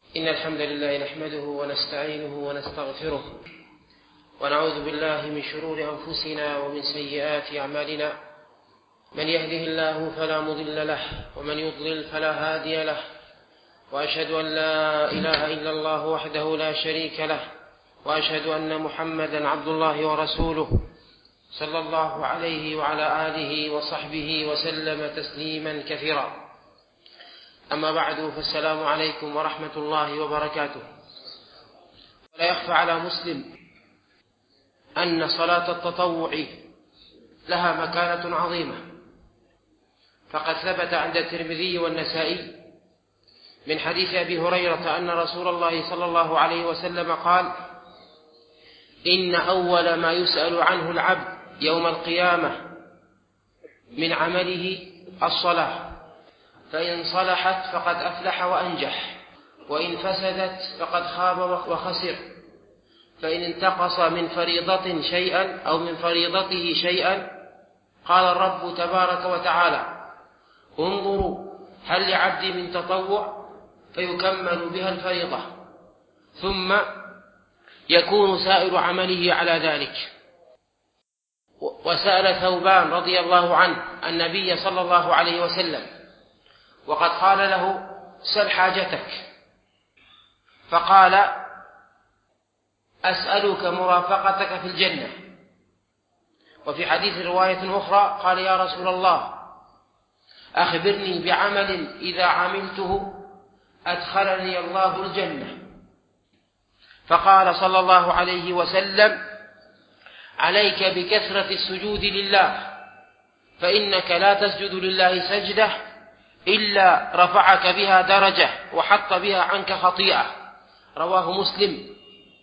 إن الحمد لله نحمده ونستعينه ونستغفره ونعوذ بالله من شرور أنفسنا ومن سيئات أعمالنا. من يهده الله فلا مضل له ومن يضلل فلا هادي له، وأشهد أن لا إله إلا الله وحده لا شريك له، وأشهد أن محمدا عبد الله ورسوله صلى الله عليه وعلى آله وصحبه وسلم تسليما كثيرا. أما بعد، فالسلام عليكم ورحمة الله وبركاته. ولا يخفى على مسلم أن صلاة التطوع لها مكانة عظيمة، فقد ثبت عند الترمذي والنسائي من حديث أبي هريرة أن رسول الله صلى الله عليه وسلم قال: إن أول ما يسأل عنه العبد يوم القيامة من عمله الصلاة، فإن صلحت فقد أفلح وأنجح، وإن فسدت فقد خاب وخسر. فإن انتقص من فريضة شيئا أو من فريضته شيئا قال الرب تبارك وتعالى: انظروا هل لعبدي من تطوع، فيكمل بها الفريضة، ثم يكون سائر عمله على ذلك. وسأل ثوبان رضي الله عنه النبي صلى الله عليه وسلم وقد قال له: سل حاجتك، فقال: أسألك مرافقتك في الجنة. وفي حديث رواية أخرى قال: يا رسول الله، أخبرني بعمل إذا عملته أدخلني الله الجنة. فقال صلى الله عليه وسلم: عليك بكثرة السجود لله، فإنك لا تسجد لله سجدة إلا رفعك بها درجة وحط بها عنك خطيئة. رواه مسلم.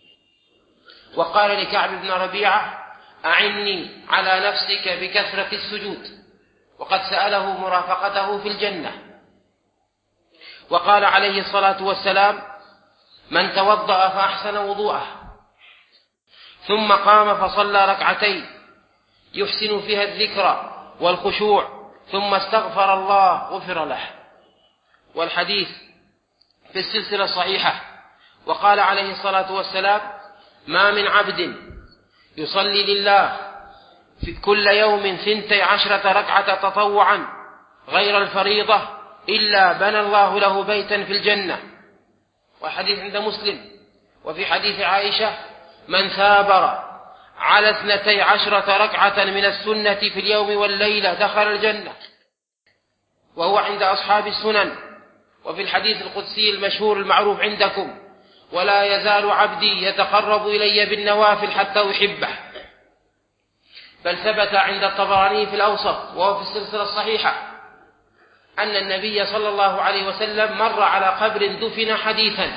وقال لكعب بن ربيعة: أعني على نفسك بكثرة السجود، وقد سأله مرافقته في الجنة. وقال عليه الصلاة والسلام: من توضأ فأحسن وضوءه ثم قام فصلى ركعتين يحسن فيها الذكر والخشوع ثم استغفر الله غفر له. والحديث في السلسلة الصحيحة. وقال عليه الصلاة والسلام: ما من عبد يصلي لله في كل يوم 12 ركعة تطوعا غير الفريضة إلا بنى الله له بيتا في الجنة. والحديث عند مسلم. وفي حديث عائشة: من ثابر على 12 ركعة من السنة في اليوم والليلة دخل الجنة. وهو عند أصحاب السنن. وفي الحديث القدسي المشهور المعروف عندكم: ولا يزال عبدي يتقرب إلي بالنوافل حتى أحبه. بل ثبت عند الطبراني في الأوسط وهو في السلسلة الصحيحة أن النبي صلى الله عليه وسلم مر على قبر دفن حديثا،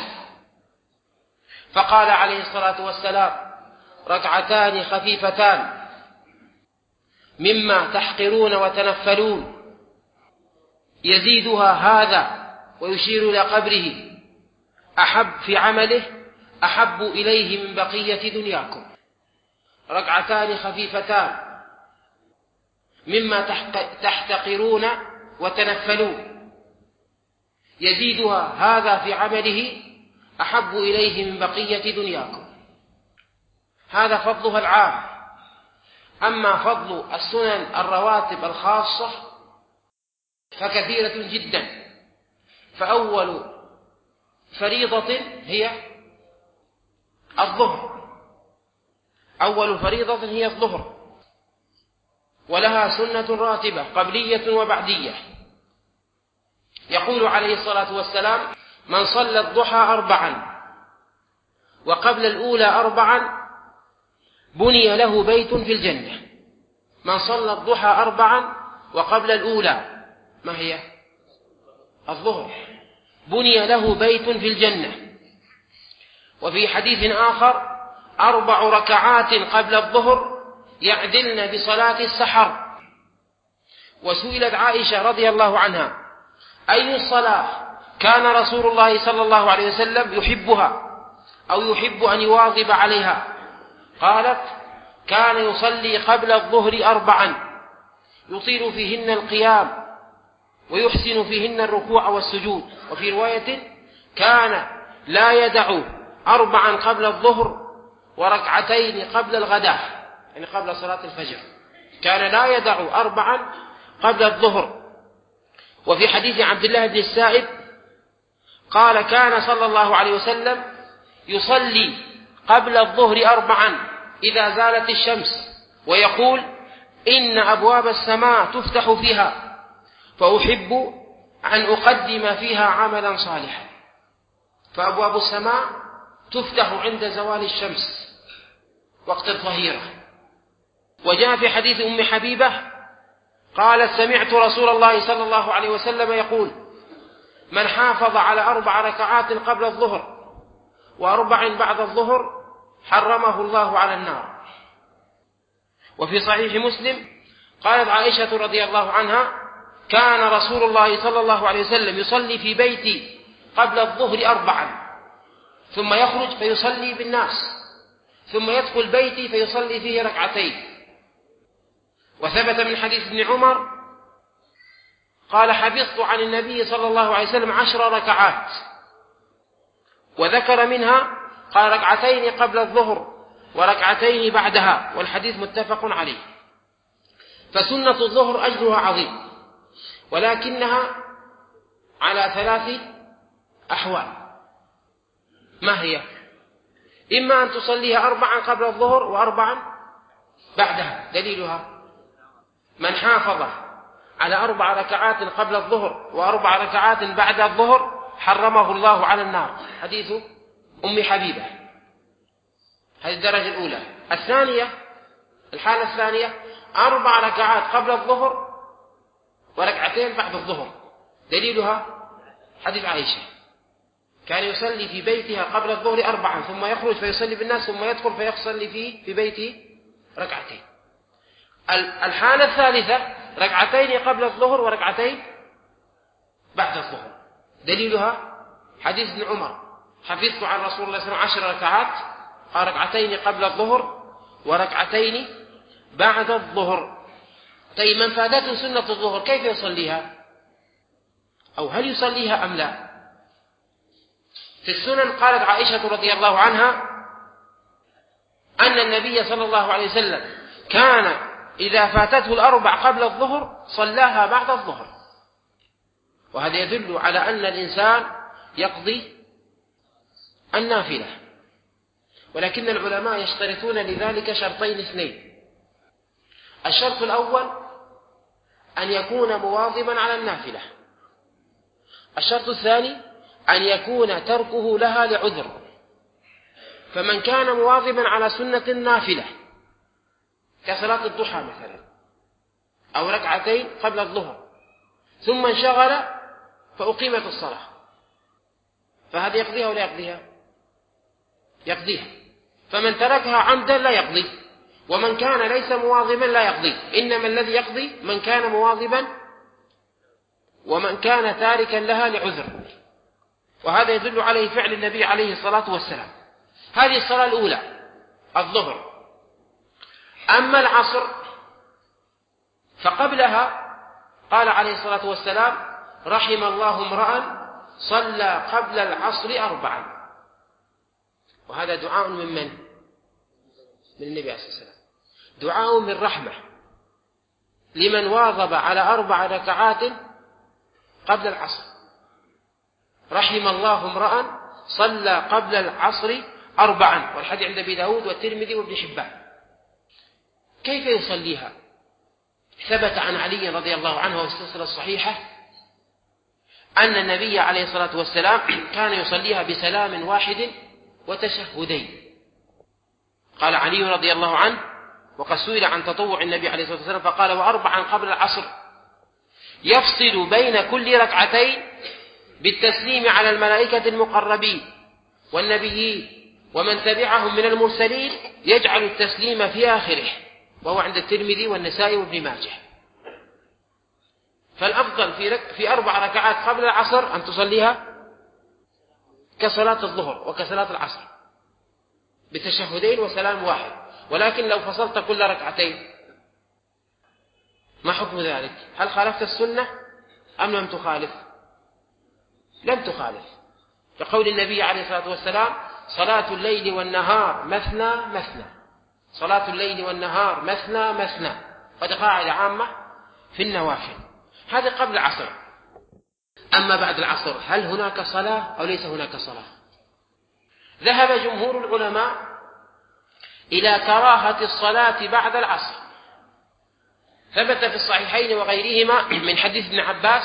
فقال عليه الصلاة والسلام: ركعتان خفيفتان مما تحقرون وتنفلون يزيدها هذا، ويشير إلى قبره، أحب في عمله أحب إليه من بقية دنياكم. ركعتان خفيفتان مما تحتقرون وتنفلون يزيدها هذا في عمله أحب إليه من بقية دنياكم. هذا فضلها العام. أما فضل السنن الرواتب الخاصة فكثيرة جدا. فأول فريضة هي الظهر. أول فريضة هي الظهر، ولها سنة راتبة قبلية وبعدية. يقول عليه الصلاة والسلام: من صلى الضحى 4 وقبل الأولى 4 بني له بيت في الجنة. من صلى الضحى 4 وقبل الأولى، ما هي؟ الظهر، بني له بيت في الجنة. وفي حديث آخر: 4 ركعات قبل الظهر يعدلن بصلاة السحر. وسئلت عائشة رضي الله عنها: أي الصلاة كان رسول الله صلى الله عليه وسلم يحبها أو يحب أن يواظب عليها؟ قالت: كان يصلي قبل الظهر 4 يطيل فيهن القيام ويحسن فيهن الركوع والسجود. وفي رواية: كان لا يدع 4 قبل الظهر وركعتين قبل الغداء، يعني قبل صلاة الفجر، كان لا يدع 4 قبل الظهر. وفي حديث عبد الله بن السائب قال كان صلى الله عليه وسلم يصلي قبل الظهر 4 إذا زالت الشمس، ويقول إن أبواب السماء تفتح فيها فأحب أن أقدم فيها عملا صالحا. فأبواب السماء تفتح عند زوال الشمس وقت الظهيرة. وجاء في حديث أم حبيبة قالت سمعت رسول الله صلى الله عليه وسلم يقول من حافظ على 4 ركعات قبل الظهر و4 بعد الظهر حرمه الله على النار. وفي صحيح مسلم قالت عائشة رضي الله عنها كان رسول الله صلى الله عليه وسلم يصلي في بيتي قبل الظهر 4 ثم يخرج فيصلي بالناس ثم يدخل بيتي فيصلي فيه 2 ركعتين. وثبت من حديث ابن عمر قال حفظت عن النبي صلى الله عليه وسلم 10 ركعات، وذكر منها قال 2 ركعتين قبل الظهر و2 بعدها، والحديث متفق عليه. فسنة الظهر أجرها عظيم، ولكنها على 3 أحوال. ما هي؟ إما أن تصليها 4 قبل الظهر و4 بعدها. دليلها من حافظ على 4 ركعات قبل الظهر و4 ركعات بعد الظهر حرمه الله على النار، حديث أم حبيبة. هذه الدرجة الأولى. الثانية، الحالة الثانية 4 ركعات قبل الظهر و2 بعد الظهر. دليلها حديث عائشة كان يصلي في بيتها قبل الظهر 4 ثم يخرج فيصلي بالناس ثم يدخل فيصلي في بيته 2 ركعتين. الحالة الثالثة 2 قبل الظهر و2 بعد الظهر. دليلها حديث ابن عمر حفظت عن رسول الله صلى الله عليه وسلم 10 ركعات، قال 2 قبل الظهر و2 بعد الظهر. طيب من فاتته سنة الظهر كيف يصليها؟ أو هل يصليها أم لا؟ في السنن قالت عائشة رضي الله عنها أن النبي صلى الله عليه وسلم كان إذا فاتته 4 قبل الظهر صلاها بعد الظهر. وهذا يدل على أن الإنسان يقضي النافلة، ولكن العلماء يشترطون لذلك شرطين 2. الشرط الأول أن يكون مواظبا على النافلة. الشرط الثاني أن يكون تركه لها لعذر. فمن كان مواظبا على سنة النافلة كصلاة الضحى مثلا أو 2 قبل الظهر ثم انشغل فأقيمت الصلاة، فهذا يقضيها ولا يقضيها؟ يقضيها. فمن تركها عمدا لا يقضي، ومن كان ليس مواظبا لا يقضي. إنما الذي يقضي من كان مواظبا ومن كان تاركا لها لعذر. وهذا يدل عليه فعل النبي عليه الصلاة والسلام. هذه الصلاة الأولى الظهر. أما العصر فقبلها قال عليه الصلاة والسلام رحم الله امرأ صلى قبل العصر 4. وهذا دعاء من من؟ من النبي عليه الصلاة والسلام، دعاء من رحمة لمن واظب على 4 ركعات قبل العصر. رحم الله امرأ صلى قبل العصر 4، والحديث عند أبي داود والترمذي وابن حبان. كيف يصليها؟ ثبت عن علي رضي الله عنه وفي السلسلة الصحيحة أن النبي عليه الصلاة والسلام كان يصليها بسلام واحد وتشهدين. قال علي رضي الله عنه وقد سئل عن تطوع النبي عليه الصلاة والسلام فقال 4 قبل العصر يفصل بين كل 2 بالتسليم على الملائكة المقربين والنبيين ومن تبعهم من المرسلين يجعل التسليم في آخره، وهو عند الترمذي والنسائي وابن ماجه. فالأفضل في 4 ركعات قبل العصر أن تصليها كصلاة الظهر وكصلاة العصر بتشهدين وسلام واحد. ولكن لو فصلت كل 2 ما حكم ذلك؟ هل خالفت السنة أم لم تخالف؟ لم تخالف. لقول النبي عليه الصلاة والسلام: صلاة الليل والنهار مثنى مثنى، صلاة الليل والنهار مثنى مثنى. قد قاعدة عامة في النوافل. هذا قبل العصر. أما بعد العصر هل هناك صلاة أو ليس هناك صلاة؟ ذهب جمهور العلماء إلى كراهة الصلاة بعد العصر. ثبت في الصحيحين وغيرهما من حديث ابن عباس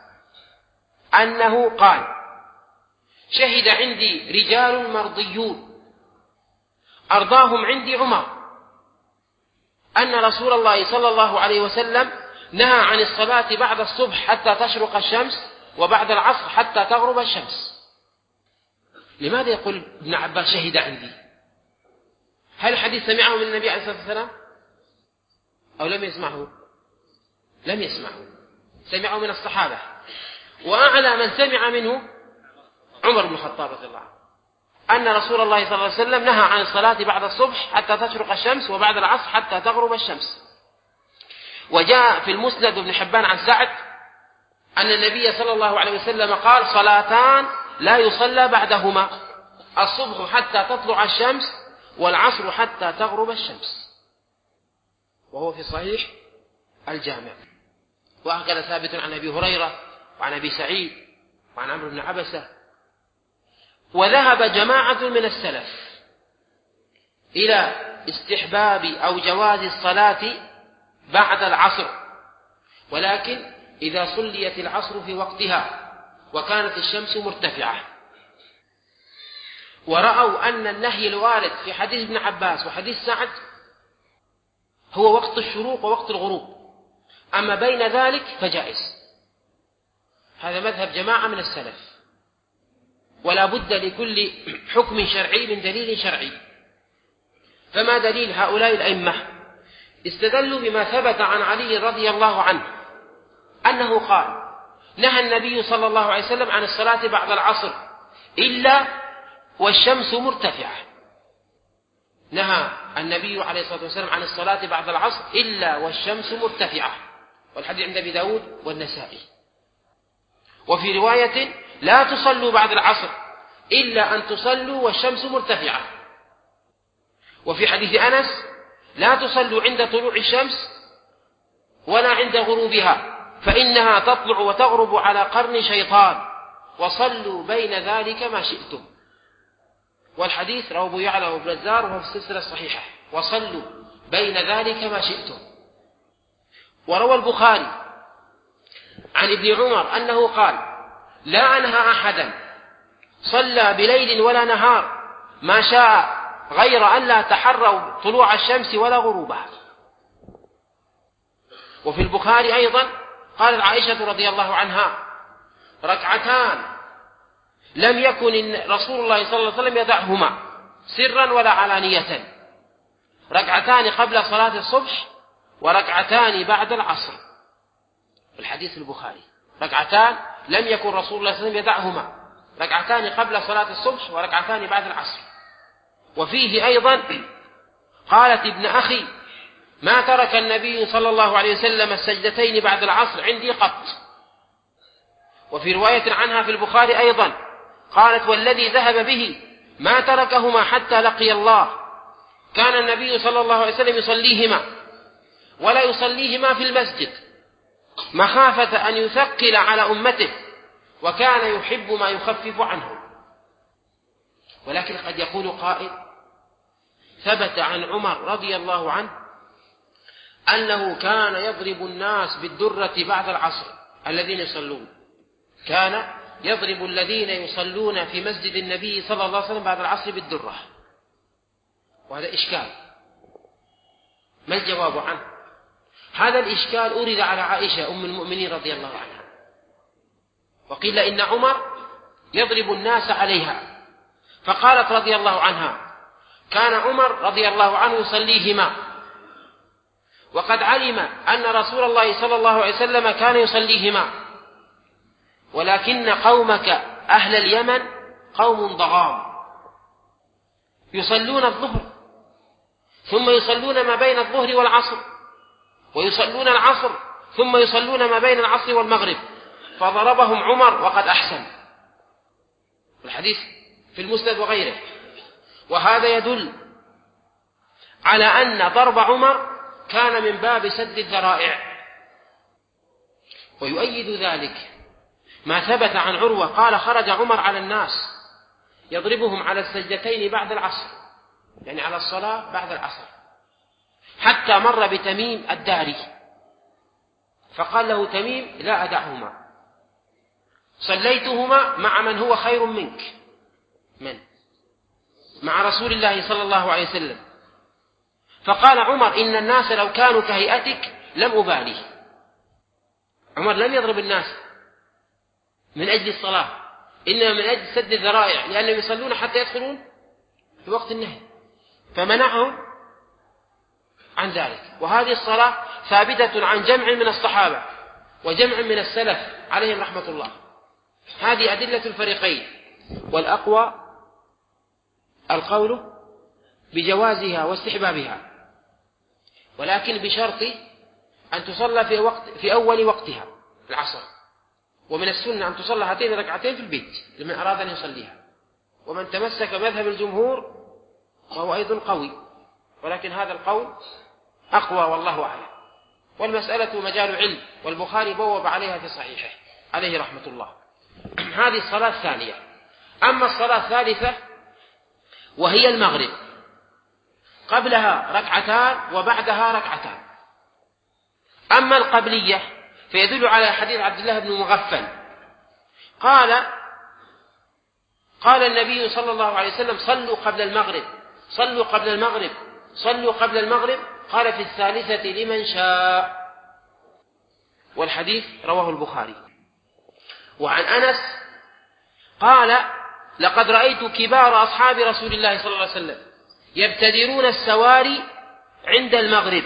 أنه قال: شهد عندي رجال مرضيون أرضاهم عندي عمر أن رسول الله صلى الله عليه وسلم نهى عن الصلاة بعد الصبح حتى تشرق الشمس، وبعد العصر حتى تغرب الشمس. لماذا يقول ابن عباس شهد عندي؟ هل الحديث سمعه من النبي عليه الصلاة والسلام أو لم يسمعه؟ لم يسمعه، سمعه من الصحابة، وأعلى من سمع منه عمر بن الخطاب رضي الله عنه أن رسول الله صلى الله عليه وسلم نهى عن الصلاة بعد الصبح حتى تشرق الشمس، وبعد العصر حتى تغرب الشمس. وجاء في المسند ابن حبان عن سعد أن النبي صلى الله عليه وسلم قال: صلاتان لا يصلى بعدهما، الصبح حتى تطلع الشمس، والعصر حتى تغرب الشمس. وهو في صحيح الجامع. وهكذا ثابت عن أبي هريرة وعن أبي سعيد وعن عمرو بن عبسة. وذهب جماعة من السلف إلى استحباب أو جواز الصلاة بعد العصر، ولكن إذا صليت العصر في وقتها وكانت الشمس مرتفعة. ورأوا أن النهي الوارد في حديث ابن عباس وحديث سعد هو وقت الشروق ووقت الغروب، أما بين ذلك فجائز. هذا مذهب جماعة من السلف. ولا بد لكل حكم شرعي من دليل شرعي. فما دليل هؤلاء الأئمة؟ استدلوا بما ثبت عن علي رضي الله عنه أنه قال: نهى النبي صلى الله عليه وسلم عن الصلاة بعد العصر إلا والشمس مرتفعة. نهى النبي عليه الصلاة والسلام عن الصلاة بعد العصر إلا والشمس مرتفعة، والحديث عند أبي داود والنسائي. وفي رواية: لا تصلوا بعد العصر إلا أن تصلوا والشمس مرتفعة. وفي حديث أنس: لا تصلوا عند طلوع الشمس ولا عند غروبها، فإنها تطلع وتغرب على قرن شيطان، وصلوا بين ذلك ما شئتم. والحديث رواه أبو يعلى وابن البزار وهو في السلسلة الصحيحة: وصلوا بين ذلك ما شئتم. وروى البخاري عن ابن عمر أنه قال: لا أنهى أحدا صلى بليل ولا نهار ما شاء غير أن لا تحروا طلوع الشمس ولا غروبها. وفي البخاري أيضا قالت عائشة رضي الله عنها: ركعتان لم يكن رسول الله صلى الله عليه وسلم يدعهما سرا ولا علانية، ركعتان قبل صلاة الصبح وركعتان بعد العصر. الحديث البخاري ركعتان لم يكن رسول الله صلى الله عليه وسلم يدعهما، ركعتان قبل صلاة الصبح وركعتان بعد العصر. وفيه أيضا قالت ابن أخي: ما ترك النبي صلى الله عليه وسلم السجدتين بعد العصر عندي قط. وفي رواية عنها في البخاري أيضا قالت: والذي ذهب به ما تركهما حتى لقي الله، كان النبي صلى الله عليه وسلم يصليهما ولا يصليهما في المسجد مخافة أن يثقل على أمته، وكان يحب ما يخفف عنه. ولكن قد يقول قائل: ثبت عن عمر رضي الله عنه أنه كان يضرب الناس بالدرة بعد العصر الذين يصلون، كان يضرب الذين يصلون في مسجد النبي صلى الله عليه وسلم بعد العصر بالدرة. وهذا إشكال، ما الجواب عنه؟ هذا الإشكال أورد على عائشة أم المؤمنين رضي الله عنها، وقيل إن عمر يضرب الناس عليها، فقالت رضي الله عنها: كان عمر رضي الله عنه يصليهما، وقد علم أن رسول الله صلى الله عليه وسلم كان يصليهما، ولكن قومك أهل اليمن قوم ضغام، يصلون الظهر ثم يصلون ما بين الظهر والعصر، ويصلون العصر ثم يصلون ما بين العصر والمغرب، فضربهم عمر وقد أحسن. الحديث في المسند وغيره. وهذا يدل على أن ضرب عمر كان من باب سد الذرائع. ويؤيد ذلك ما ثبت عن عروة قال خرج عمر على الناس يضربهم على السجدتين بعد العصر، يعني على الصلاة بعد العصر، حتى مر بتميم الداري فقال له تميم لا أدعهما، صليتهما مع من هو خير منك، مع رسول الله صلى الله عليه وسلم. فقال عمر إن الناس لو كانوا كهيئتك لم أبالي. عمر لم يضرب الناس من أجل الصلاة، إنما من أجل سد الذرائع، لأنهم يصلون حتى يدخلون في وقت النهي، فمنعهم عن ذلك. وهذه الصلاة ثابتة عن جمع من الصحابة وجمع من السلف عليهم رحمة الله. هذه أدلة الفريقين، والأقوى القول بجوازها واستحبابها، ولكن بشرط أن تصلى في أول وقتها العصر. ومن السنة أن تصلى هاتين ركعتين في البيت لمن أراد أن يصليها. ومن تمسك مذهب الجمهور وهو أيضا قوي، ولكن هذا القول أقوى والله أعلم. والمسألة مجال علم، والبخاري بوب عليها في صحيحه عليه رحمة الله. هذه الصلاة الثانية. أما الصلاة الثالثة وهي المغرب، قبلها ركعتان وبعدها ركعتان. أما القبلية فيدل على حديث عبد الله بن مغفل قال النبي صلى الله عليه وسلم صلوا قبل المغرب، صلوا قبل المغرب، صلوا قبل المغرب، قال في الثالثة لمن شاء. والحديث رواه البخاري. وعن أنس قال لقد رأيت كبار أصحاب رسول الله صلى الله عليه وسلم يبتدرون السواري عند المغرب،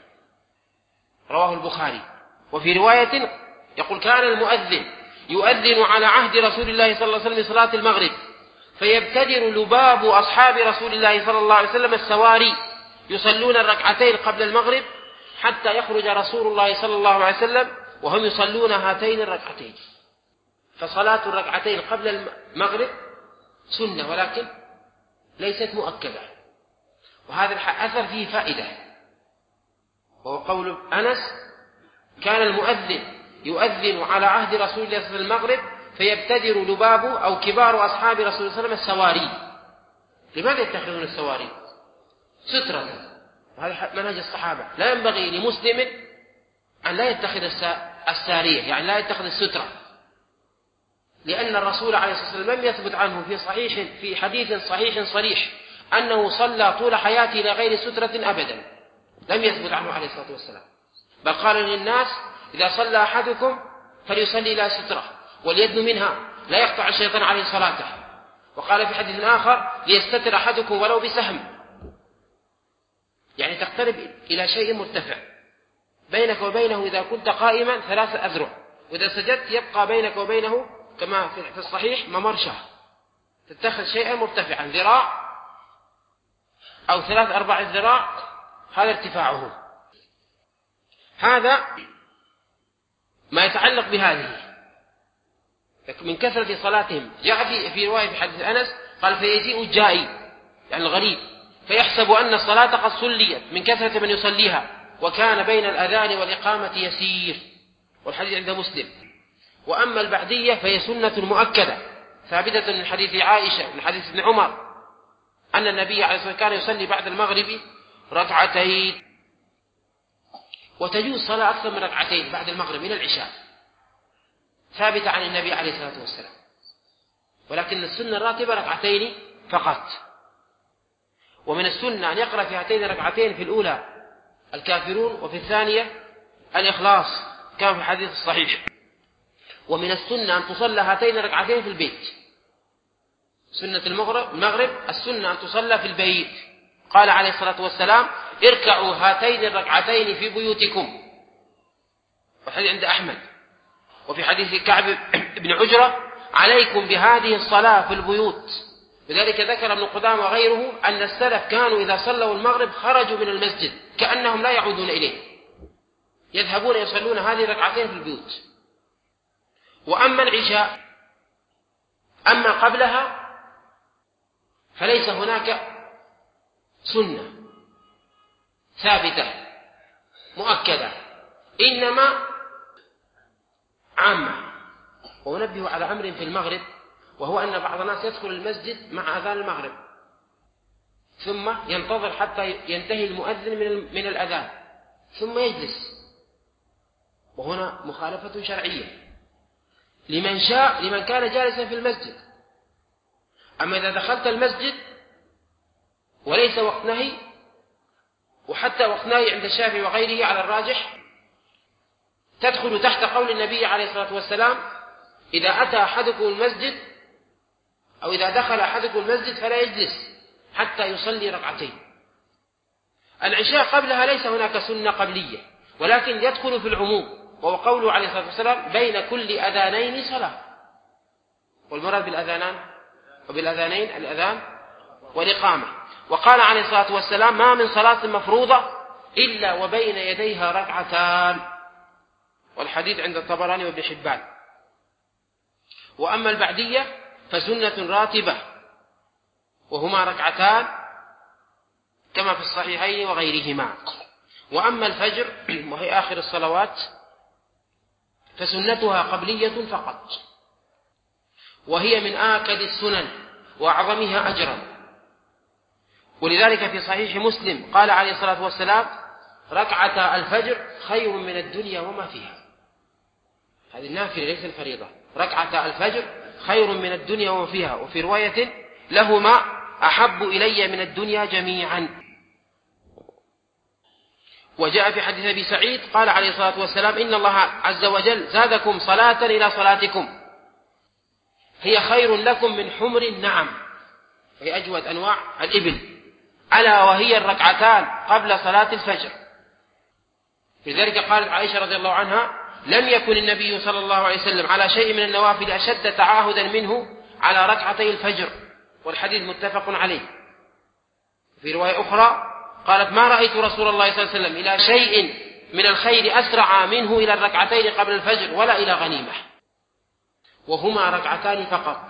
رواه البخاري. وفي رواية يقول كان المؤذن يؤذن على عهد رسول الله صلى الله عليه وسلم صلاة المغرب، فيبتدر لباب أصحاب رسول الله صلى الله عليه وسلم السواري يصلون الركعتين قبل المغرب حتى يخرج رسول الله صلى الله عليه وسلم وهم يصلون هاتين الركعتين. فصلاة الركعتين قبل المغرب سنة ولكن ليست مؤكدة. وهذا الأثر فيه فائدة، وهو قول أنس كان المؤذن يؤذن على عهد رسول الله صلى الله عليه وسلم المغرب فيبتدر لباب أو كبار أصحاب رسول الله صلى الله عليه وسلم السواري. لماذا يتخذون السواري؟ سترة، وهذا منهج الصحابة. لا ينبغي لمسلم أن لا يتخذ السارية، يعني لا يتخذ السترة، لأن الرسول عليه الصلاة والسلام لم يثبت عنه في حديث صحيح صريح أنه صلى طول حياته إلى غير سترة أبدا، لم يثبت عنه عليه الصلاة والسلام، بل قال للناس إذا صلى أحدكم فليصلي إلى سترة وليدن منها لا يقطع الشيطان عليه صلاته. وقال في حديث آخر ليستتر أحدكم ولو بسهم، يعني تقترب إلى شيء مرتفع بينك وبينه إذا كنت قائما 3 أذرع، وإذا سجدت يبقى بينك وبينه كما في الصحيح ممرشة، تتخذ شيئا مرتفعا ذراع أو 3-4 ذراع، هذا ارتفاعه. هذا ما يتعلق بهذه من كثرة صلاتهم. جاء في رواية في حديث أنس قال فيجيء الجائي يعني الغريب فيحسب أن الصلاة قد صليت من كثرة من يصليها، وكان بين الأذان والإقامة يسير، والحديث عند مسلم. وأما البعدية فهي سنة مؤكدة ثابتة من حديث عائشة من حديث ابن عمر أن النبي عليه الصلاة والسلام كان يصلي بعد المغرب ركعتين، وتجوز صلاة أكثر من ركعتين بعد المغرب إلى العشاء، ثابتة عن النبي عليه الصلاة والسلام، ولكن السنة الراتبة ركعتين فقط. ومن السنة أن يقرأ في هاتين الركعتين في الأولى الكافرون وفي الثانية الإخلاص كما في الحديث الصحيح. ومن السنة أن تصلى هاتين الركعتين في البيت، سنة المغرب السنة أن تصلى في البيت. قال عليه الصلاة والسلام اركعوا هاتين الركعتين في بيوتكم، وحديث عند أحمد. وفي حديث كعب بن عجرة عليكم بهذه الصلاة في البيوت. لذلك ذكر ابن قدامة وغيره أن السلف كانوا إذا صلوا المغرب خرجوا من المسجد كأنهم لا يعودون إليه، يذهبون يصلون هذه الركعتين في البيوت. وأما العشاء أما قبلها فليس هناك سنة ثابتة مؤكدة، إنما عامة. وأنبه على أمر في المغرب، وهو أن بعض الناس يدخل المسجد مع أذان المغرب ثم ينتظر حتى ينتهي المؤذن من الأذان ثم يجلس، وهنا مخالفة شرعية لمن كان جالسا في المسجد. أما إذا دخلت المسجد وليس وقت نهي، وحتى وقت نهي عند الشافعي وغيره على الراجح، تدخل تحت قول النبي عليه الصلاة والسلام: إذا أتى أحدكم المسجد أو إذا دخل أحدكم المسجد فلا يجلس حتى يصلي ركعتين. العشاء قبلها ليس هناك سنة قبلية، ولكن يدخل في العموم، وهو قوله عليه الصلاة والسلام: بين كل أذانين صلاة. والمراد بالأذانين الأذان والإقامة. وقال عليه الصلاة والسلام: ما من صلاة مفروضة إلا وبين يديها ركعتان. والحديث عند الطبراني وابن حبان. وأما البعدية فسنة راتبة، وهما ركعتان كما في الصحيحين وغيرهما. وأما الفجر وهي آخر الصلوات فسنتها قبلية فقط، وهي من آكد السنن وأعظمها أجرا. ولذلك في صحيح مسلم قال عليه الصلاة والسلام: ركعتا الفجر خير من الدنيا وما فيها. هذه النافلة ليس الفريضة. ركعتا الفجر خير من الدنيا وما فيها. وفي رواية: لهما أحب إلي من الدنيا جميعا. وجاء في حديث أبي سعيد قال عليه الصلاة والسلام: إن الله عز وجل زادكم صلاة إلى صلاتكم، هي خير لكم من حمر النعم، وهي أجود أنواع الإبل، ألا وهي الركعتان قبل صلاة الفجر. لذلك قالت عائشة رضي الله عنها: لم يكن النبي صلى الله عليه وسلم على شيء من النوافل أشد تعاهدا منه على ركعتي الفجر. والحديث متفق عليه. في رواية أخرى قالت: ما رأيت رسول الله صلى الله عليه وسلم إلى شيء من الخير أسرع منه إلى الركعتين قبل الفجر ولا إلى غنيمة، وهما ركعتان فقط،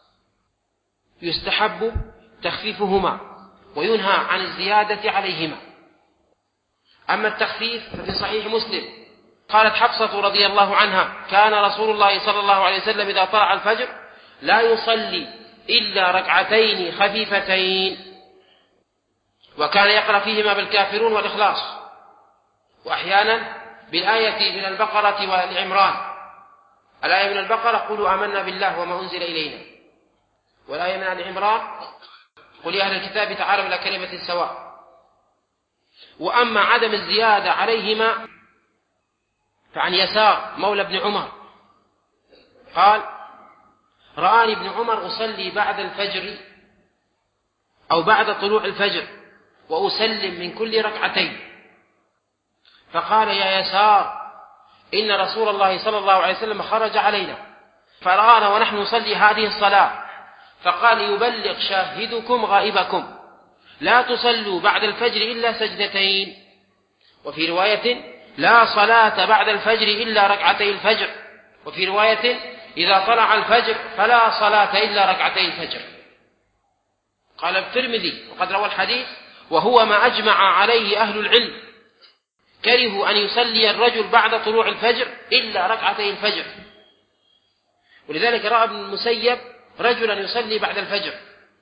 يستحب تخفيفهما وينهى عن الزيادة عليهما. أما التخفيف ففي صحيح مسلم قالت حفصة رضي الله عنها: كان رسول الله صلى الله عليه وسلم إذا طلع الفجر لا يصلي إلا ركعتين خفيفتين، وكان يقرأ فيهما بالكافرون والإخلاص، وأحيانا بالآية من البقرة والعمران. الآية من البقرة: قولوا آمنا بالله وما أنزل إلينا. والآية من العمران: قل يا أهل الكتاب تعالوا إلى كلمة سواء. وأما عدم الزيادة عليهما فعن يسار مولى ابن عمر قال: رآني ابن عمر أصلي بعد الفجر أو بعد طلوع الفجر وأسلم من كل ركعتين، فقال: يا يسار، إن رسول الله صلى الله عليه وسلم خرج علينا فرآنا ونحن نصلي هذه الصلاة، فقال: يبلغ شاهدكم غائبكم، لا تصلوا بعد الفجر إلا سجدتين. وفي رواية: لا صلاة بعد الفجر إلا ركعتي الفجر. وفي رواية: إذا طلع الفجر فلا صلاة إلا ركعتي الفجر. قال الترمذي وقد روى الحديث: وهو ما أجمع عليه أهل العلم، كرهوا أن يصلي الرجل بعد طلوع الفجر إلا ركعتي الفجر. ولذلك رأى ابن المسيب رجلا يصلي بعد الفجر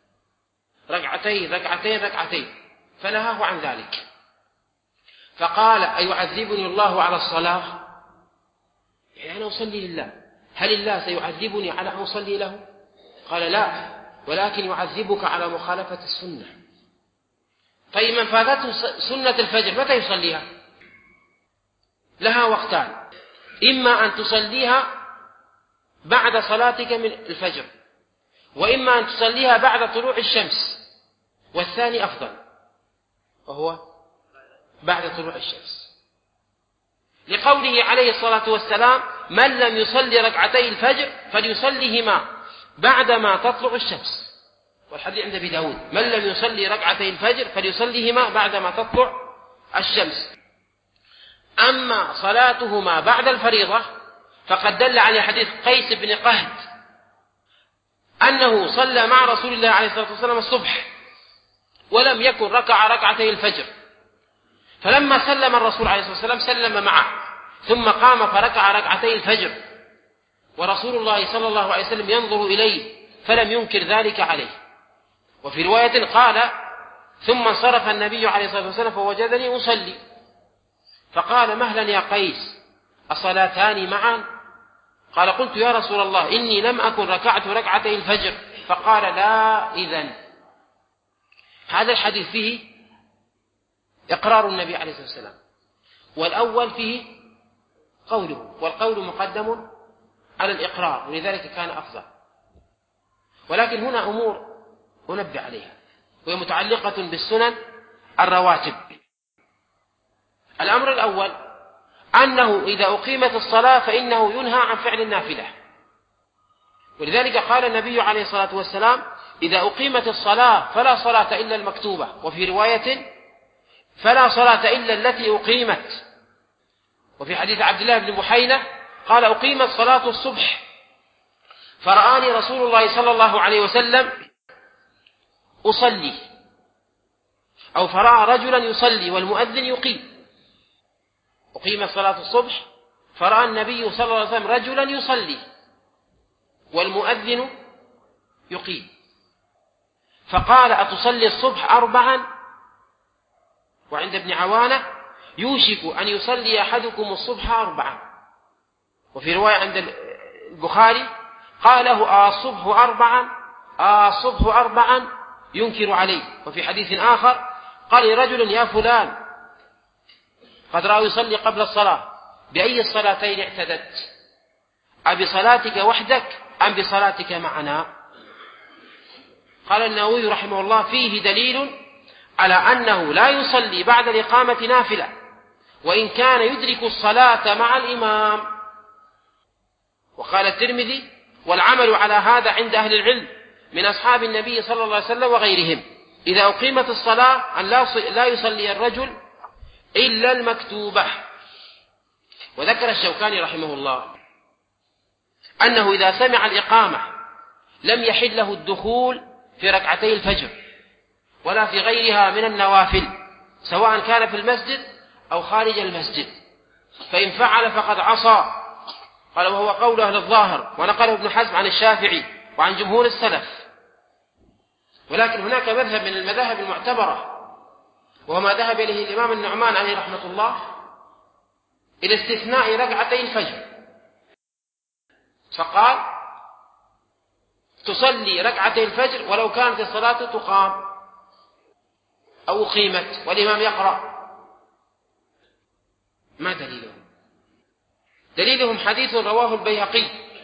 ركعتين فنهاه عن ذلك، فقال: أيعذبني الله على الصلاة؟ يعني أنا أصلي لله، هل الله سيعذبني على أن أصلي له؟ قال: لا، ولكن يعذبك على مخالفة السنة. طيب من فاتته سنة الفجر متى يصليها؟ لها وقتان: إما أن تصليها بعد صلاتك من الفجر، وإما أن تصليها بعد طلوع الشمس، والثاني أفضل وهو بعد طلوع الشمس، لقوله عليه الصلاة والسلام: من لم يصلي ركعتي الفجر فليصليهما بعدما تطلع الشمس. والحديث عند أبي داود: من لم يصلي ركعتي الفجر فليصليهما بعدما تطلع الشمس. أما صلاتهما بعد الفريضة فقد دل على حديث قيس بن قهد أنه صلى مع رسول الله عليه الصلاة والسلام الصبح ولم يكن ركع ركعتي الفجر، فلما سلم الرسول عليه الصلاة والسلام سلم معه، ثم قام فركع ركعتي الفجر، ورسول الله صلى الله عليه وسلم ينظر إليه فلم ينكر ذلك عليه. وفي رواية قال: ثم انصرف النبي عليه الصلاة والسلام فوجدني أصلي، فقال: مهلا يا قيس، أصلاتان معا؟ قال: قلت يا رسول الله إني لم أكن ركعت ركعتي الفجر. فقال: لا إذن. هذا الحديث فيه إقرار النبي عليه الصلاة والسلام، والأول فيه قوله، والقول مقدم على الإقرار، ولذلك كان أفضل. ولكن هنا أمور أنبه عليها وهي متعلقة بالسنن الرواتب. الأمر الأول أنه إذا أقيمت الصلاة فإنه ينهى عن فعل النافلة، ولذلك قال النبي عليه الصلاة والسلام: إذا أقيمت الصلاة فلا صلاة إلا المكتوبة، وفي رواية: فلا صلاة إلا التي أقيمت. وفي حديث عبد الله بن بحينة قال: أقيمت صلاة الصبح فرآني رسول الله صلى الله عليه وسلم أصلي، أو فرأى رجلا يصلي والمؤذن يقيم. أقيمت صلاة الصبح فرأى النبي صلى الله عليه وسلم رجلا يصلي والمؤذن يقيم، فقال: أتصلي الصبح 4؟ وعند ابن عوانة: يوشك أن يصلي أحدكم الصبح 4. وفي رواية عند البخاري قاله: الصبح 4، الصبح 4، ينكر عليه. وفي حديث آخر قال رجل: يا فلان، قد رأى يصلي قبل الصلاة، بأي الصلاتين اعتدت؟ أبصلاتك وحدك أم بصلاتك معنا؟ قال النووي رحمه الله: فيه دليل على أنه لا يصلي بعد الإقامة نافلة وإن كان يدرك الصلاة مع الإمام. وقال الترمذي: والعمل على هذا عند أهل العلم من أصحاب النبي صلى الله عليه وسلم وغيرهم، إذا أقيمت الصلاة أن لا يصلي الرجل إلا المكتوبة. وذكر الشوكاني رحمه الله أنه إذا سمع الإقامة لم يحل له الدخول في ركعتي الفجر ولا في غيرها من النوافل، سواء كان في المسجد أو خارج المسجد، فإن فعل فقد عصى. قال: وهو قول أهل الظاهر، ونقله ابن حزم عن الشافعي وعن جمهور السلف. ولكن هناك مذهب من المذاهب المعتبرة، وما ذهب إليه الإمام النعمان عليه رحمة الله، إلى استثناء ركعتي الفجر، فقال: تصلي ركعتي الفجر ولو كانت الصلاة تقام أو أقيمت والإمام يقرأ. ما دليلهم؟ دليلهم حديث رواه البيهقي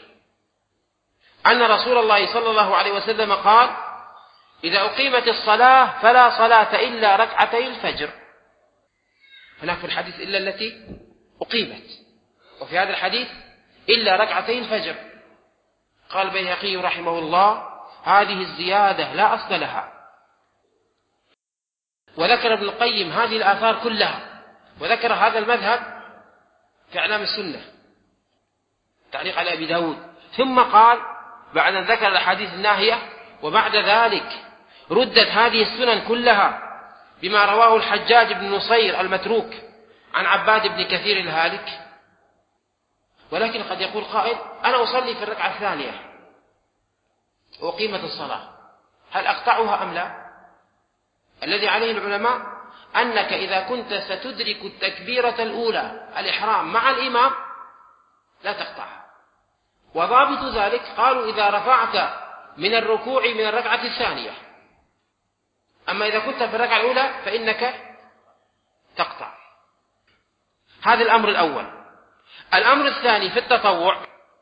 أن رسول الله صلى الله عليه وسلم قال: إذا أقيمت الصلاة فلا صلاة إلا ركعتي الفجر. هناك في الحديث إلا التي أقيمت، وفي هذا الحديث إلا ركعتي الفجر. قال البيهقي رحمه الله: هذه الزيادة لا أصل لها. وذكر ابن القيم هذه الآثار كلها، وذكر هذا المذهب في أعلام السنة تعليق على أبي داود، ثم قال بعد أن ذكر الأحاديث الناهية: وبعد ذلك ردت هذه السنن كلها بما رواه الحجاج بن نصير المتروك عن عباد بن كثير الهالك. ولكن قد يقول قائل: أنا أصلي في الركعة الثانية وأقيمت الصلاة، هل أقطعها أم لا؟ الذي عليه العلماء أنك إذا كنت ستدرك التكبيرة الأولى الإحرام مع الإمام لا تقطعها. وضابط ذلك قالوا: إذا رفعت من الركوع من الركعة الثانية، أما إذا كنت في الركعة الأولى فإنك تقطع. هذا الأمر الأول. الأمر الثاني في التطوع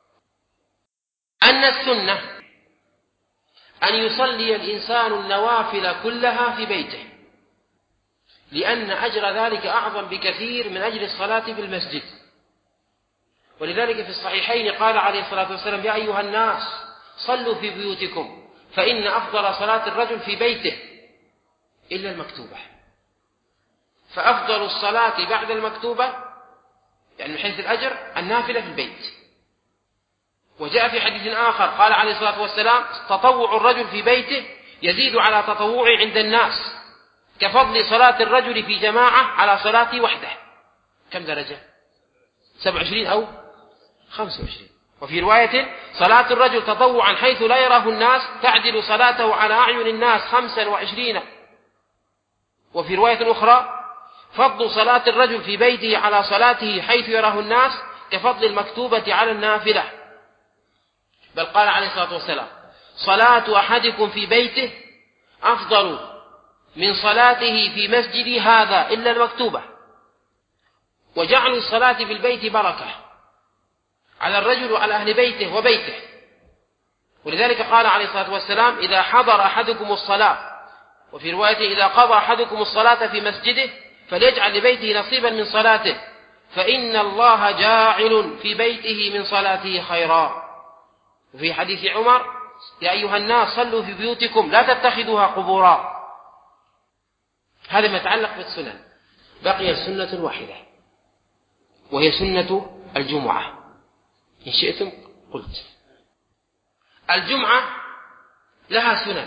أن السنة أن يصلي الإنسان النوافل كلها في بيته، لأن أجر ذلك أعظم بكثير من أجر الصلاة في المسجد. ولذلك في الصحيحين قال عليه الصلاة والسلام: يا أيها الناس صلوا في بيوتكم فإن أفضل صلاة الرجل في بيته إلا المكتوبة. فأفضل الصلاة بعد المكتوبة يعني من حيث الأجر النافلة في البيت. وجاء في حديث آخر قال عليه الصلاة والسلام: تطوع الرجل في بيته يزيد على تطوعه عند الناس كفضل صلاة الرجل في جماعة على صلاته وحده. كم درجة؟ 27 أو 25. وفي رواية: صلاة الرجل تطوعا حيث لا يراه الناس تعدل صلاته على أعين الناس 25. وفي رواية أخرى: فضل صلاة الرجل في بيته على صلاته حيث يراه الناس كفضل المكتوبة على النافلة. بل قال عليه الصلاة والسلام: صلاة أحدكم في بيته أفضل من صلاته في مسجد هذا إلا المكتوبة. وجعل الصلاة في البيت بركة على الرجل وعلى أهل بيته وبيته. ولذلك قال عليه الصلاة والسلام: إذا حضر أحدكم الصلاة، وفي رواية: إذا قضى أحدكم الصلاة في مسجده فليجعل لبيته نصيبا من صلاته، فإن الله جاعل في بيته من صلاته خيرا. وفي حديث عمر: يا أيها الناس صلوا في بيوتكم لا تتخذوها قبورا. هذا ما يتعلق بالسنن. بقي السنة الواحدة وهي سنة الجمعة. إن شئتم قلت. الجمعة لها سنن،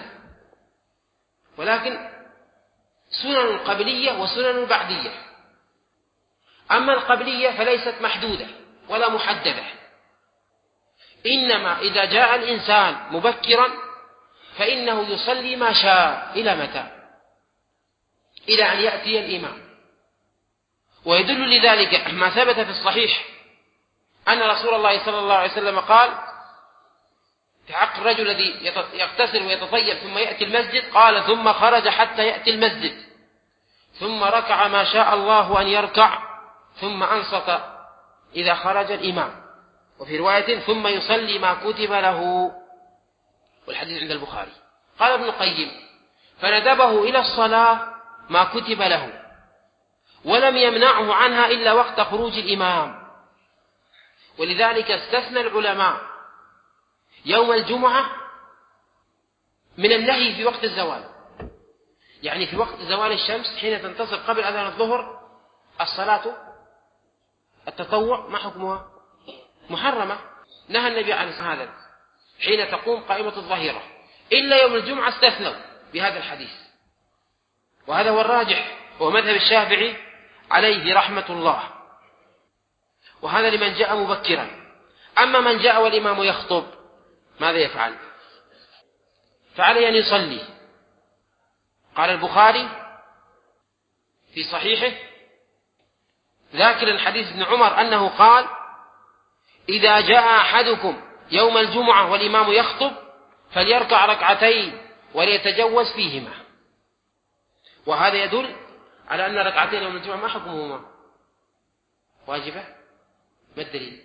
ولكن سنن قبلية وسنن بعدية. أما القبلية فليست محدودة ولا محددة، إنما إذا جاء الإنسان مبكرا فإنه يصلي ما شاء. إلى متى؟ إلى أن يأتي الإمام. ويدل لذلك ما ثبت في الصحيح أن رسول الله صلى الله عليه وسلم قال في حق الرجل الذي يغتسل ويتطيب ثم يأتي المسجد، قال: ثم خرج حتى يأتي المسجد، ثم ركع ما شاء الله أن يركع، ثم أنصت إذا خرج الإمام. وفي رواية: ثم يصلي ما كتب له. والحديث عند البخاري. قال ابن القيم: فندبه إلى الصلاة ما كتب له، ولم يمنعه عنها إلا وقت خروج الإمام. ولذلك استثنى العلماء يوم الجمعة من النهي في وقت الزوال، يعني في وقت زوال الشمس حين تنتصف قبل أذان الظهر الصلاة التطوع ما حكمها؟ محرمة. نهى النبي عن هذا حين تقوم قائمة الظهيرة، إلا يوم الجمعة استثنوا بهذا الحديث. وهذا هو الراجح، وهو مذهب الشافعي عليه رحمة الله. وهذا لمن جاء مبكرا. أما من جاء والإمام يخطب ماذا يفعل؟ فعليه أن يصلي. قال البخاري في صحيحه ذاكرا حديث ابن عمر أنه قال: إذا جاء أحدكم يوم الجمعة والإمام يخطب فليركع ركعتين وليتجوز فيهما. وهذا يدل على أن ركعتين يوم الجمعة ما حكمهما؟ واجبة. ما الدليل؟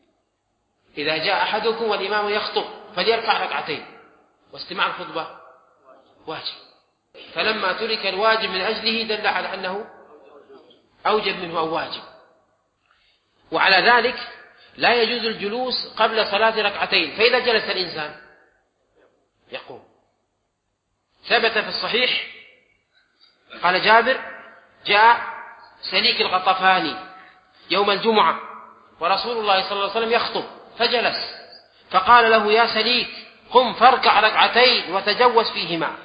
إذا جاء أحدكم والإمام يخطب فليركع ركعتين، واستماع الخطبة واجب. فلما ترك الواجب من أجله دل على أنه أوجب منه أو واجب. وعلى ذلك لا يجوز الجلوس قبل صلاة ركعتين، فإذا جلس الإنسان يقوم. ثبت في الصحيح قال جابر: جاء سليك الغطفاني يوم الجمعة ورسول الله صلى الله عليه وسلم يخطب فجلس، فقال له: يا سليك قم فاركع ركعتين وتجوز فيهما.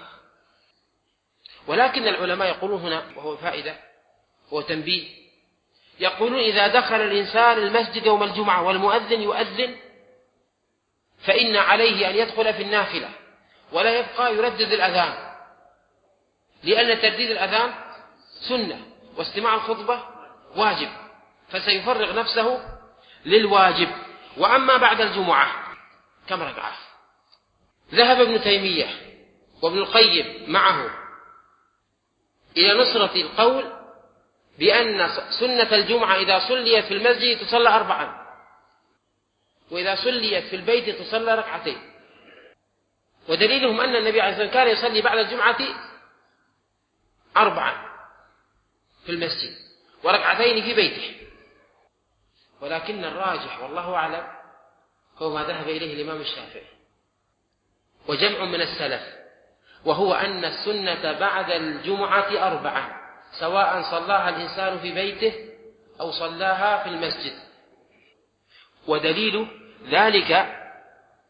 ولكن العلماء يقولون هنا، وهو فائدة وتنبيه، يقولون: إذا دخل الإنسان المسجد يوم الجمعة والمؤذن يؤذن فإن عليه أن يدخل في النافلة ولا يبقى يردد الأذان، لأن ترديد الأذان سنة واستماع الخطبة واجب، فسيفرغ نفسه للواجب. وأما بعد الجمعة كم ركعة؟ ذهب ابن تيمية وابن القيم معه إلى نصرة القول بأن سنة الجمعة إذا صليت في المسجد تصلى 4، وإذا صليت في البيت تصلى ركعتين. ودليلهم أن النبي عليه الصلاة والسلام كان يصلي بعد الجمعة 4 في المسجد وركعتين في بيته. ولكن الراجح والله أعلم هو ما ذهب إليه الإمام الشافعي وجمع من السلف، وهو أن السنة بعد الجمعة 4 سواء صلاها الإنسان في بيته أو صلاها في المسجد. ودليل ذلك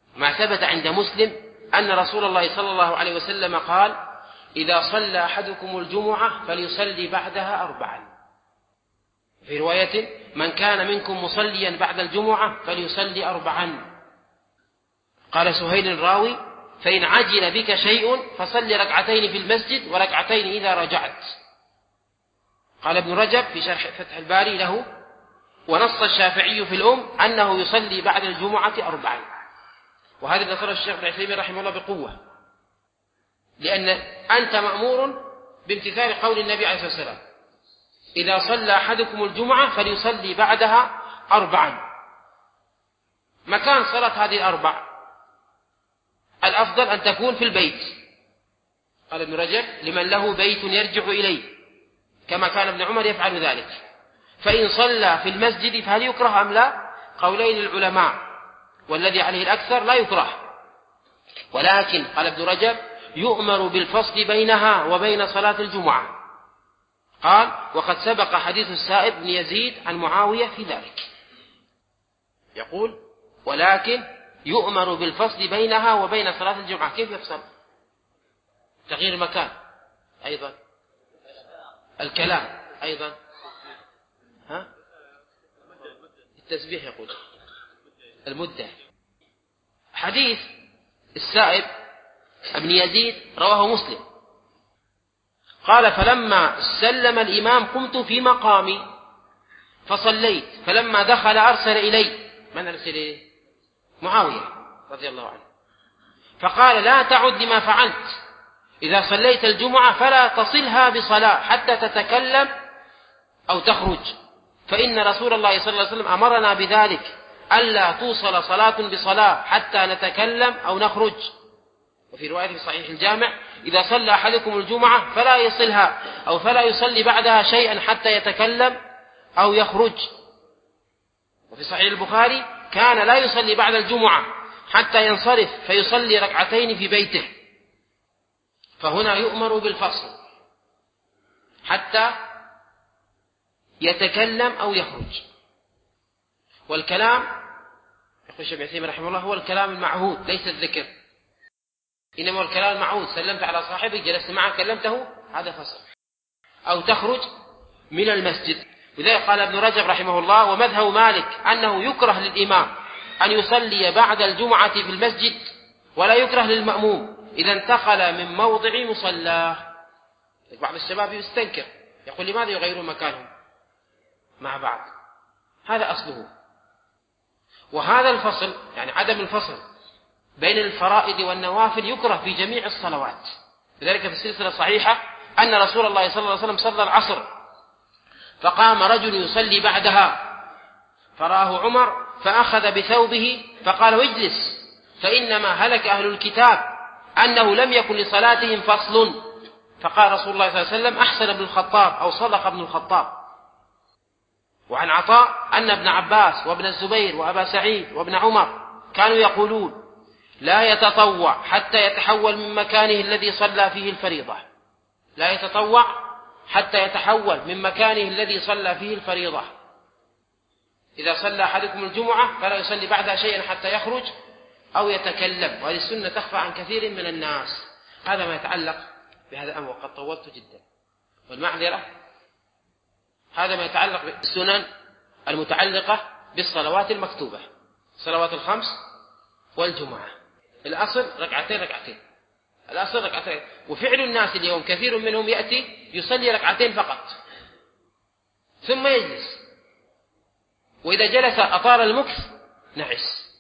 ما ثبت عند مسلم أن رسول الله صلى الله عليه وسلم قال: إذا صلى أحدكم الجمعة فليصلي بعدها 4. في رواية: من كان منكم مصليا بعد الجمعة فليصلي 4. قال سهيل الراوي: فإن عجل بك شيء فصل ركعتين في المسجد وركعتين إذا رجعت. قال ابن رجب في شرح فتح الباري له: ونص الشافعي في الأم أنه يصلي بعد الجمعة 4. وهذا اللي نصره الشيخ ابن عثيمين رحمه الله بقوة، لأن أنت مأمور بامتثال قول النبي عليه الصلاة والسلام: إذا صلى أحدكم الجمعة فليصلي بعدها 4. مكان صلاة هذه 4 الأفضل أن تكون في البيت. قال ابن رجب: لمن له بيت يرجع إليه، كما كان ابن عمر يفعل ذلك. فإن صلى في المسجد فهل يكره أم لا؟ قولين العلماء، والذي عليه الأكثر لا يكره، ولكن قال ابن رجب: يؤمر بالفصل بينها وبين صلاة الجمعة. قال: وقد سبق حديث السائب بن يزيد عن معاوية في ذلك. يقول: ولكن يؤمر بالفصل بينها وبين صلاة الجمعة. كيف يفصل؟ تغيير المكان أيضا، الكلام أيضا، التسبيح. يقول المدة. حديث السائب ابن يزيد رواه مسلم، قال: فلما سلم الإمام قمت في مقامي فصليت، فلما دخل أرسل إلي. من أرسل إليه؟ معاوية رضي الله عنه. فقال: لا تعد لما فعلت، إذا صليت الجمعة فلا تصلها بصلاة حتى تتكلم أو تخرج، فإن رسول الله صلى الله عليه وسلم أمرنا بذلك، ألا توصل صلاة بصلاة حتى نتكلم أو نخرج. وفي رواية في صحيح الجامع: إذا صلى أحدكم الجمعة فلا يصلها أو فلا يصلي بعدها شيئا حتى يتكلم أو يخرج. وفي صحيح البخاري: كان لا يصلي بعد الجمعة حتى ينصرف فيصلي ركعتين في بيته. فهنا يؤمر بالفصل حتى يتكلم أو يخرج. والكلام، يقول الشيخ ابن عثيمين رحمه الله، هو الكلام المعهود ليس الذكر، إنما هو الكلام المعهود. سلمت على صاحبك، جلست معه، كلمته، هذا فصل. أو تخرج من المسجد. لذلك قال ابن رجب رحمه الله: ومذهب مالك أنه يكره للإمام أن يصلي بعد الجمعة في المسجد، ولا يكره للمأموم إذا انتقل من موضع مصلاه. بعض الشباب يستنكر، يقول: لماذا يغيرون مكانهم مع بعض؟ هذا أصله. وهذا الفصل، يعني عدم الفصل بين الفرائض والنوافل، يكره في جميع الصلوات. لذلك في السلسلة الصحيحة أن رسول الله صلى الله عليه وسلم صلى العصر، فقام رجل يصلي بعدها، فرآه عمر فأخذ بثوبه فقال: اجلس، فإنما هلك أهل الكتاب أنه لم يكن لصلاتهم فصل. فقال رسول الله صلى الله عليه وسلم: أحسن ابن الخطاب، أو صدق ابن الخطاب. وعن عطاء أن ابن عباس وابن الزبير وأبا سعيد وابن عمر كانوا يقولون: لا يتطوع حتى يتحول من مكانه الذي صلى فيه الفريضة. لا يتطوع حتى يتحول من مكانه الذي صلى فيه الفريضة. إذا صلى أحدكم الجمعة فلا يصلي بعدها شيئا حتى يخرج أو يتكلم. وهذه السنة تخفى عن كثير من الناس. هذا ما يتعلق بهذا الأمر، وقد طولت جدا والمعذرة. هذا ما يتعلق بالسنن المتعلقة بالصلوات المكتوبة، الصلوات الخمس والجمعة. الأصل ركعتين ركعتين، الأصل ركعتين. وفعل الناس اليوم كثير منهم يأتي يصلي ركعتين فقط ثم يجلس، وإذا جلس أطال المكث نعس.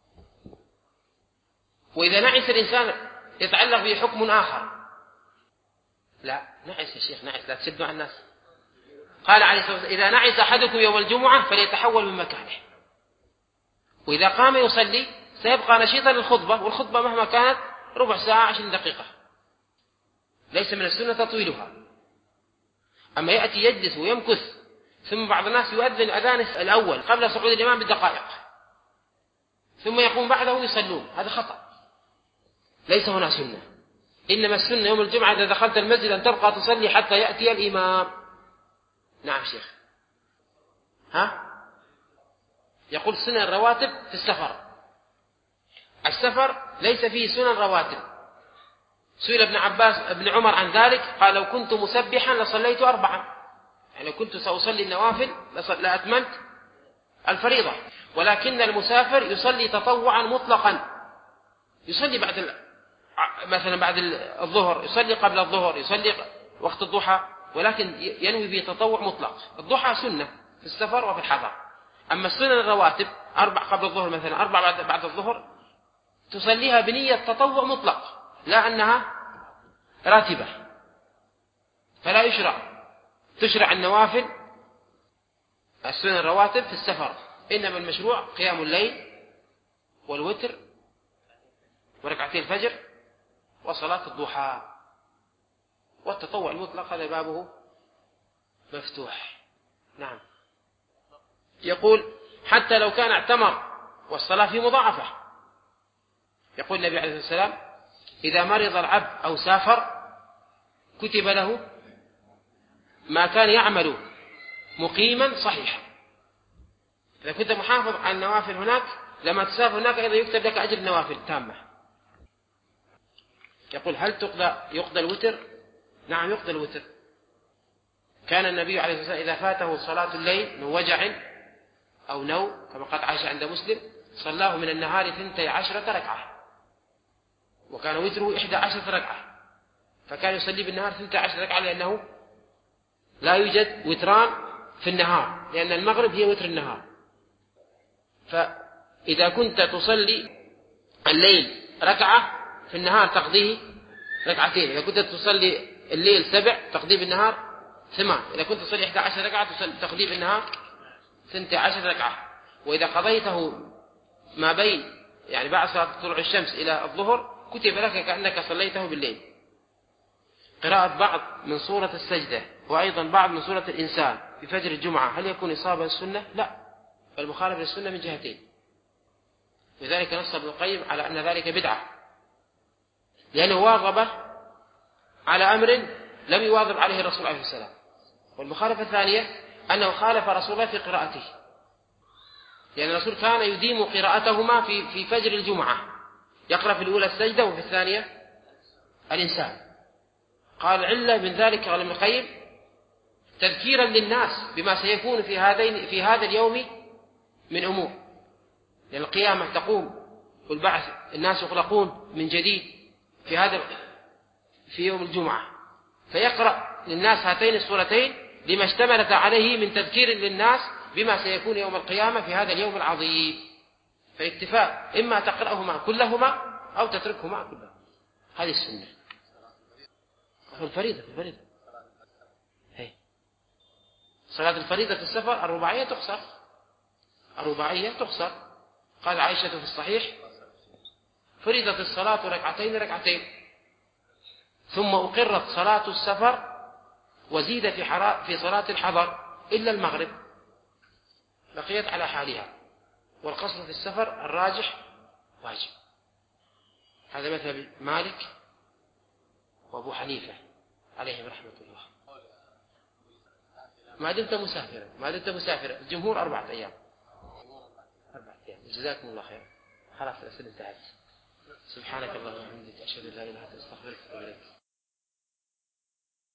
وإذا نعس الإنسان يتعلق به حكم آخر. لا، نعس يا شيخ، نعس، لا تشدوا على الناس. قال عليه الصلاة والسلام: إذا نعس أحدكم يوم الجمعة فليتحول من مكانه. وإذا قام يصلي سيبقى نشيطا للخطبة، والخطبة مهما كانت ربع ساعة 20 دقيقة، ليس من السنة تطويلها. أما يأتي يجلس ويمكث، ثم بعض الناس يؤذن أذان الأول قبل صعود الإمام بدقائق، ثم يقوم بعده يصلون، هذا خطأ، ليس هنا سنة. إنما السنة يوم الجمعة إذا دخلت المسجد أن تبقى تصلي حتى يأتي الإمام. نعم شيخ. يقول سنة الرواتب في السفر. السفر ليس فيه سنن رواتب. سئل ابن عمر عن ذلك قال: لو كنت مسبحا لصليت 4، يعني لو كنت سأصلي النوافل لأتممت الفريضة. ولكن المسافر يصلي تطوعا مطلقا، يصلي مثلا بعد الظهر، يصلي قبل الظهر، يصلي وقت الضحى، ولكن ينوي به تطوع مطلق. الضحى سنة في السفر وفي الحضر. أما السنن الرواتب 4 قبل الظهر مثلا، 4 بعد الظهر، تصليها بنية تطوع مطلق، لا أنها راتبة. فلا تشرع النوافل السنن الرواتب في السفر، إنما المشروع قيام الليل والوتر وركعتي الفجر وصلاة الضحى. والتطوع المطلق هذا بابه مفتوح. نعم. يقول: حتى لو كان اعتمر والصلاة في مضاعفة. يقول النبي عليه الصلاة والسلام: إذا مرض العبد أو سافر كتب له ما كان يعمل مقيما صحيحا. إذا كنت محافظ على النوافل هناك، لما تسافر هناك أيضا يكتب لك أجر النوافل تامة. يقول: هل يقضى الوتر؟ نعم، يقضى الوتر. كان النبي عليه الصلاة والسلام إذا فاته صلاة الليل من وجع أو نوم، كما قال عائشة عند مسلم، صلاه من النهار 12 ركعة، وكان وتره 11 ركعة. فكان يصلي بالنهار 12 ركعة، لأنه لا يوجد وتران في النهار، لأن المغرب هي وتر النهار. فإذا كنت تصلي الليل ركعة في النهار تقضيه ركعتين. إذا كنت تصلي الليل 7 تقضيه بالنهار 8. إذا كنت تصلي 11 ركعة تقضيه بالنهار 12 ركعة. وإذا قضيته ما بين يعني بعد صلاة طلوع الشمس إلى الظهر كتب لك كأنك صليته بالليل. قراءة بعض من سورة السجدة وأيضا بعض من سورة الإنسان في فجر الجمعة، هل يكون إصابة السنة؟ لا، بل مخالف للسنة من جهتين. لذلك نص ابن القيم على أن ذلك بدعة، لأنه واظب على أمر لم يواظب عليه الرسول عليه السلام. والمخالفة الثانية أنه خالف رسول الله في قراءته، لأن الرسول كان يديم قراءتهما في فجر الجمعة، يقرأ في الأولى السجدة وفي الثانية الإنسان. قال علة من ذلك قال ابن القيم تذكيرا للناس بما سيكون في هذا اليوم من أمور، لأن القيامة تقوم والبعث، الناس يخلقون من جديد في يوم الجمعة، فيقرأ للناس هاتين السورتين لما اشتملت عليه من تذكير للناس بما سيكون يوم القيامة في هذا اليوم العظيم. فالاكتفاء إما تقرأهما كلهما أو تتركهما كلهما، هذه السنة. الفريضة صلاة الفريضة في السفر الرباعية تقصر. قال عائشة في الصحيح: فرضت الصلاة ركعتين ثم أقرت صلاة السفر وزيد في صلاة الحضر إلا المغرب، بقيت على حالها. والقصر في السفر الراجح واجب. هذا مذهب مالك وأبو حنيفة عليهم رحمة الله. ما دمت مسافرا الجمهور 4 أيام. جزاكم الله خير. خلاص الأسئلة انتهت. سبحانك اللهم وبحمدك أشهد أن لا إله إلا أنت أستغفرك وأتوب إليك.